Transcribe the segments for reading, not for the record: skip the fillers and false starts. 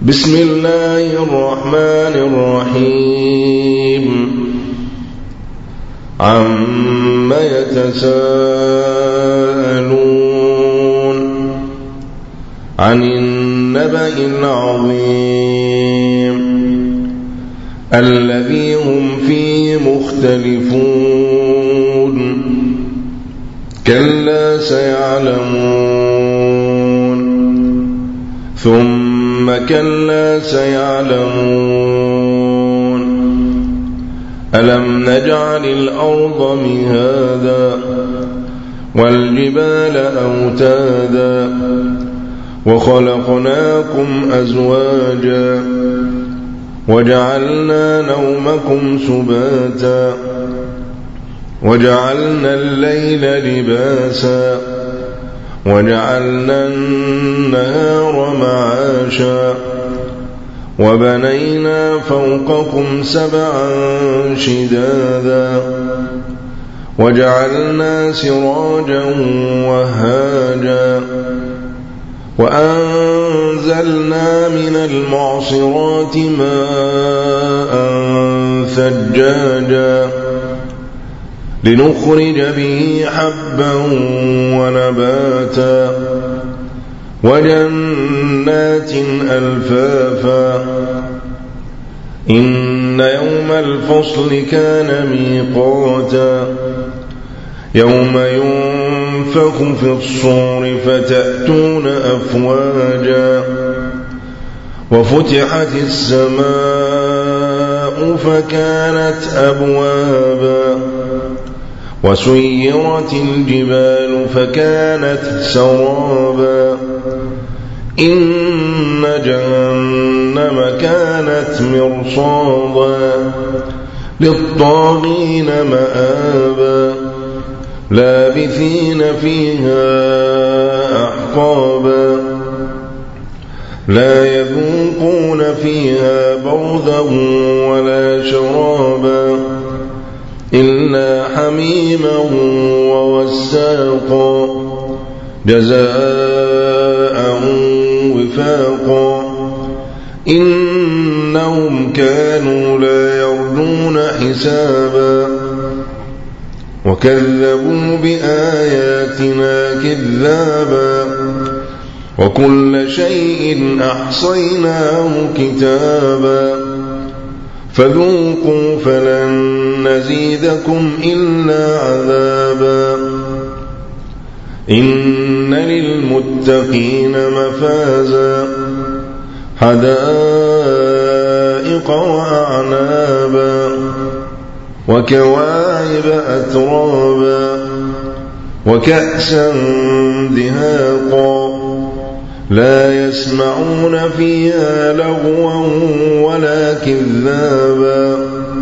بسم الله الرحمن الرحيم عما يتساءلون عن النبأ العظيم الذي هم فيه مختلفون كلا سيعلمون ثم كلا سيعلمون ألم نجعل الأرض مهادا والجبال أوتادا وخلقناكم أزواجا وجعلنا نومكم سباتا وجعلنا الليل لباسا وجعلنا النهار معاشا وبنينا فوقكم سبعا شدادا وجعلنا سراجا وهاجا وأنزلنا من المعصرات ماء ثجاجا لنخرج به حبا ونباتا وجنات ألفافا إن يوم الفصل كان ميقاتا يوم ينفخ في الصور فتأتون أفواجا وفتحت السماء فكانت أبوابا وسيرت الجبال فكانت سرابا إن جهنم كانت مرصادا للطاغين مآبا لابثين فيها أحقابا لا يذوقون فيها بردا ولا شرابا إلا حميما ووساقا جزاء وفاقا إنهم كانوا لا يرجون حسابا وكذبوا بآياتنا كذابا وكل شيء أحصيناه كتابا فذوقوا فلن نزيدكم إلا عذابا إن للمتقين مفازا حدائق وأعنابا وكواعب أترابا وكأسا دهاقا لا يسمعون فيها لغوا ولا كذابا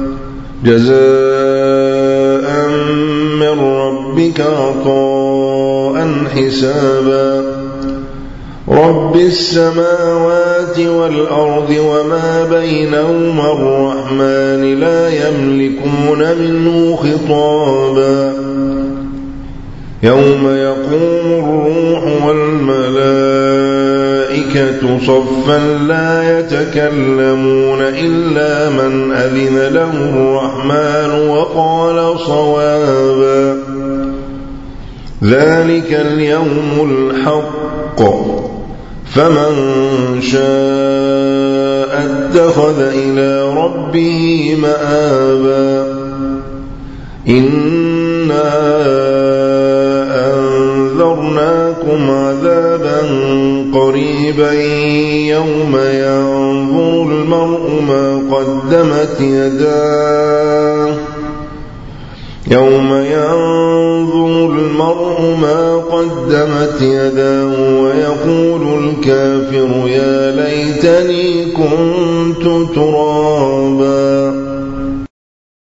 جزاء من ربك عطاء حسابا رب السماوات والأرض وما بينهما الرحمن لا يملكون منه خطابا يوم يقوم الروح والملائكة صفا لا يتكلمون إلا من أذن له الرحمن وقال صوابا ذلك اليوم الحق فمن شاء اتخذ إلى ربه مآبا إنا أنذرناكم عذابا قريبا يوم ينظر المرء ما قدمت يداه ويقول الكافر يا ليتني كنت ترابا